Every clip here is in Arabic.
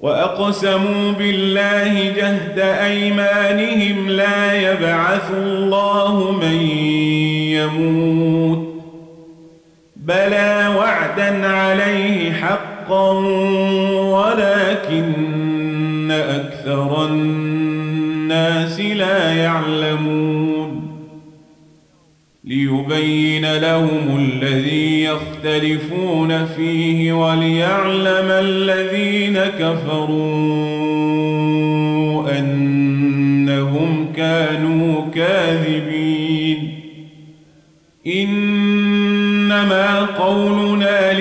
وأقسموا بالله جهد أيمانهم لا يبعث الله من يموت بلى وعدا عليه حقا ولكن أكثر الناس لا يعلمون ليبين لهم الذي يختلفون فيه وليعلم الذين كفروا أنهم كانوا كاذبين إنما قولنا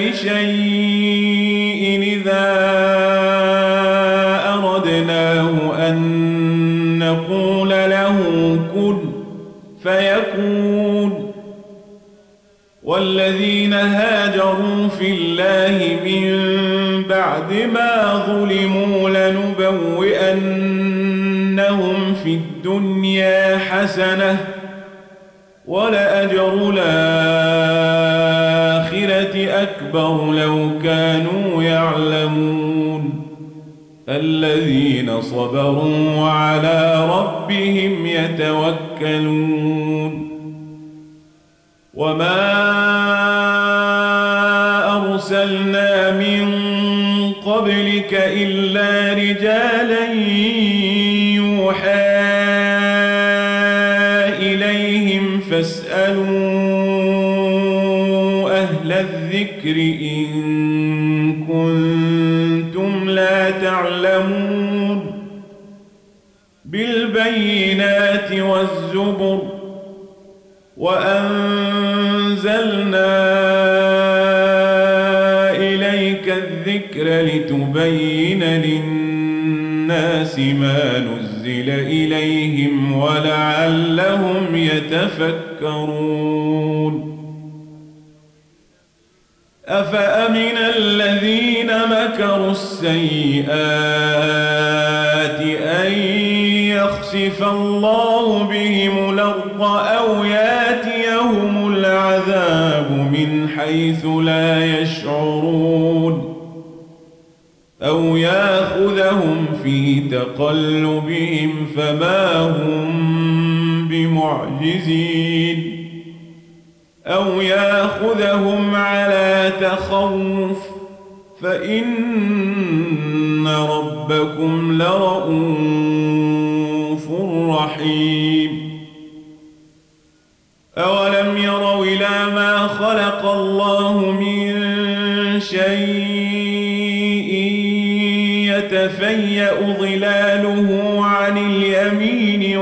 لشيء إذا أردناه أن نقول له كن فيكون والذين هاجروا في الله من بعد ما ظلموا لنبوئنهم في الدنيا حسنة ولأجر الآخرة أكبر لو كانوا يعلمون الذين صبروا وعلى ربهم يتوكلون وما أرسلنا من قبلك إلا رجالا يوحى إليهم فاسألوا أهل الذكر إن كنتم لا تعلمون بالبينات والزبر وأنزلنا إليك الذكر لتبين للناس ما نزل إليهم ولعلهم يتفكرون أفأمن الذين مكروا السيئات أن يخسف الله بهم الأرض أو ياتيهم العذاب من حيث لا يشعرون أو ياخذهم في تقلبهم فما هم بمعجزين أو ياخذهم على تخوف فإن ربكم لرؤوف رحيم أولم يروا إلى ما خلق الله من شيء يتفيأ ظلاله عن اليمين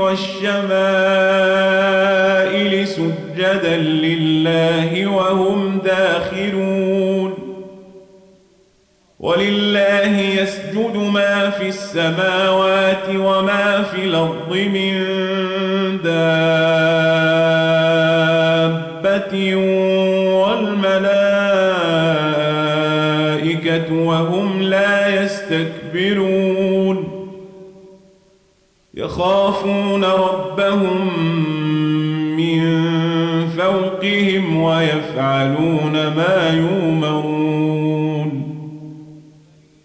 والشمائل سجدا لله وهم داخرون ولله يسجد ما في السماوات وما في الأرض من دابة والملائكة وهم لا يستكبرون يخافون ربهم من فوقهم ويفعلون ما يؤمرون